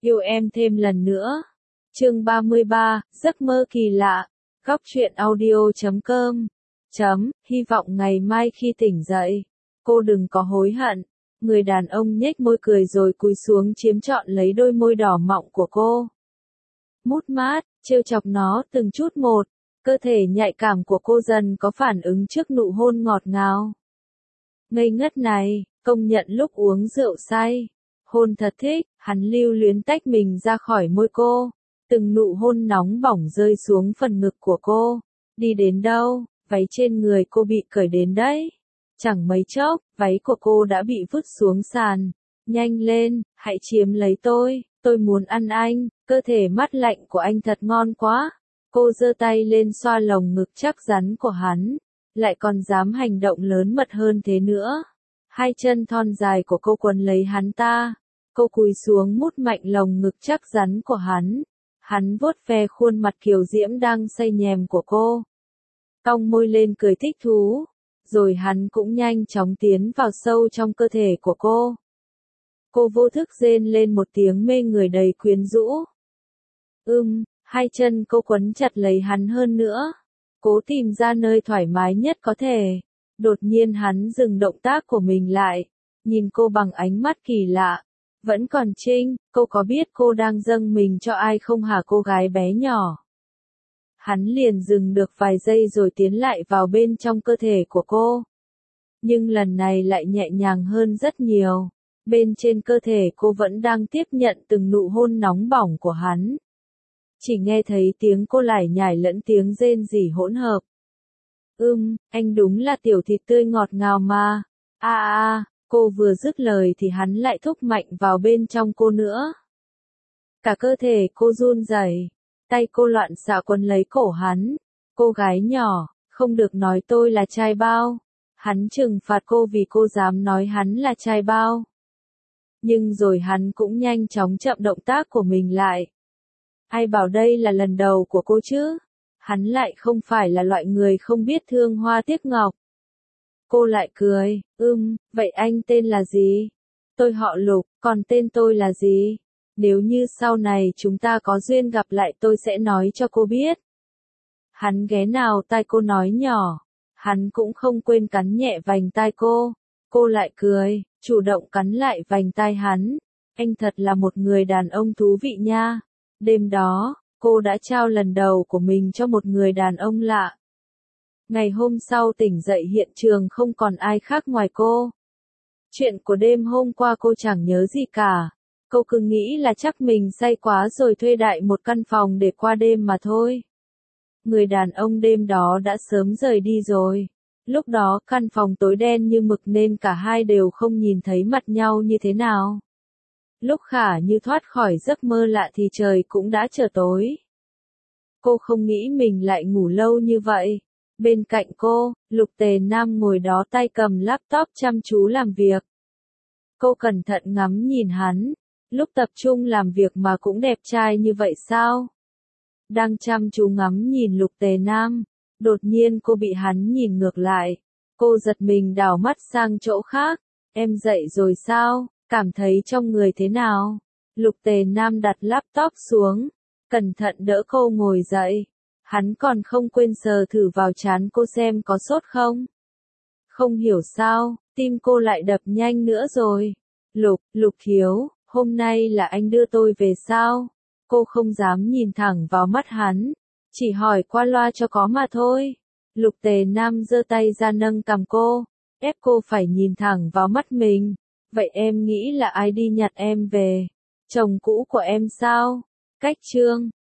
Yêu em thêm lần nữa. Chương 33, giấc mơ kỳ lạ. Góc truyện audio.com. Hy vọng ngày mai khi tỉnh dậy, cô đừng có hối hận. Người đàn ông nhếch môi cười rồi cúi xuống chiếm trọn lấy đôi môi đỏ mọng của cô. Mút mát, trêu chọc nó từng chút một, cơ thể nhạy cảm của cô dần có phản ứng trước nụ hôn ngọt ngào. Ngây ngất này, công nhận lúc uống rượu say. Hôn thật thích, hắn lưu luyến tách mình ra khỏi môi cô. Từng nụ hôn nóng bỏng rơi xuống phần ngực của cô. Đi đến đâu, váy trên người cô bị cởi đến đấy. Chẳng mấy chốc, váy của cô đã bị vứt xuống sàn. Nhanh lên, hãy chiếm lấy tôi muốn ăn anh, cơ thể mát lạnh của anh thật ngon quá. Cô giơ tay lên xoa lồng ngực chắc rắn của hắn, lại còn dám hành động lớn mật hơn thế nữa. Hai chân thon dài của cô quấn lấy hắn ta. Cô cúi xuống mút mạnh lồng ngực chắc rắn của hắn. Hắn vuốt ve khuôn mặt kiều diễm đang say nhèm của cô. Cong môi lên cười thích thú. Rồi hắn cũng nhanh chóng tiến vào sâu trong cơ thể của cô. Cô vô thức rên lên một tiếng mê người đầy quyến rũ. Hai chân cô quấn chặt lấy hắn hơn nữa. Cố tìm ra nơi thoải mái nhất có thể. Đột nhiên hắn dừng động tác của mình lại. Nhìn cô bằng ánh mắt kỳ lạ. Vẫn còn Trinh, cô có biết cô đang dâng mình cho ai không hả cô gái bé nhỏ? Hắn liền dừng được vài giây rồi tiến lại vào bên trong cơ thể của cô. Nhưng lần này lại nhẹ nhàng hơn rất nhiều. Bên trên cơ thể cô vẫn đang tiếp nhận từng nụ hôn nóng bỏng của hắn. Chỉ nghe thấy tiếng cô lải nhải lẫn tiếng rên rỉ hỗn hợp. Anh đúng là tiểu thịt tươi ngọt ngào mà. Cô vừa dứt lời thì hắn lại thúc mạnh vào bên trong cô nữa. Cả cơ thể cô run rẩy, tay cô loạn xạ quấn lấy cổ hắn. Cô gái nhỏ, không được nói tôi là trai bao. Hắn trừng phạt cô vì cô dám nói hắn là trai bao. Nhưng rồi hắn cũng nhanh chóng chậm động tác của mình lại. Ai bảo đây là lần đầu của cô chứ? Hắn lại không phải là loại người không biết thương hoa tiếc ngọc. Cô lại cười, vậy anh tên là gì? Tôi họ Lục, còn tên tôi là gì? Nếu như sau này chúng ta có duyên gặp lại tôi sẽ nói cho cô biết. Hắn ghé nào tai cô nói nhỏ. Hắn cũng không quên cắn nhẹ vành tai cô. Cô lại cười, chủ động cắn lại vành tai hắn. Anh thật là một người đàn ông thú vị nha. Đêm đó, cô đã trao lần đầu của mình cho một người đàn ông lạ. Ngày hôm sau tỉnh dậy hiện trường không còn ai khác ngoài cô. Chuyện của đêm hôm qua cô chẳng nhớ gì cả. Cô cứ nghĩ là chắc mình say quá rồi thuê đại một căn phòng để qua đêm mà thôi. Người đàn ông đêm đó đã sớm rời đi rồi. Lúc đó căn phòng tối đen như mực nên cả hai đều không nhìn thấy mặt nhau như thế nào. Lúc Khả Như thoát khỏi giấc mơ lạ thì trời cũng đã trở tối. Cô không nghĩ mình lại ngủ lâu như vậy. Bên cạnh cô, Lục Tề Nam ngồi đó tay cầm laptop chăm chú làm việc. Cô cẩn thận ngắm nhìn hắn. Lúc tập trung làm việc mà cũng đẹp trai như vậy sao? Đang chăm chú ngắm nhìn Lục Tề Nam. Đột nhiên cô bị hắn nhìn ngược lại. Cô giật mình đảo mắt sang chỗ khác. Em dậy rồi sao? Cảm thấy trong người thế nào? Lục Tề Nam đặt laptop xuống. Cẩn thận đỡ cô ngồi dậy. Hắn còn không quên sờ thử vào trán cô xem có sốt không. Không hiểu sao, tim cô lại đập nhanh nữa rồi. Lục Hiếu, hôm nay là anh đưa tôi về sao? Cô không dám nhìn thẳng vào mắt hắn. Chỉ hỏi qua loa cho có mà thôi. Lục Tề Nam giơ tay ra nâng cằm cô. Ép cô phải nhìn thẳng vào mắt mình. Vậy em nghĩ là ai đi nhặt em về? Chồng cũ của em sao? Cách chương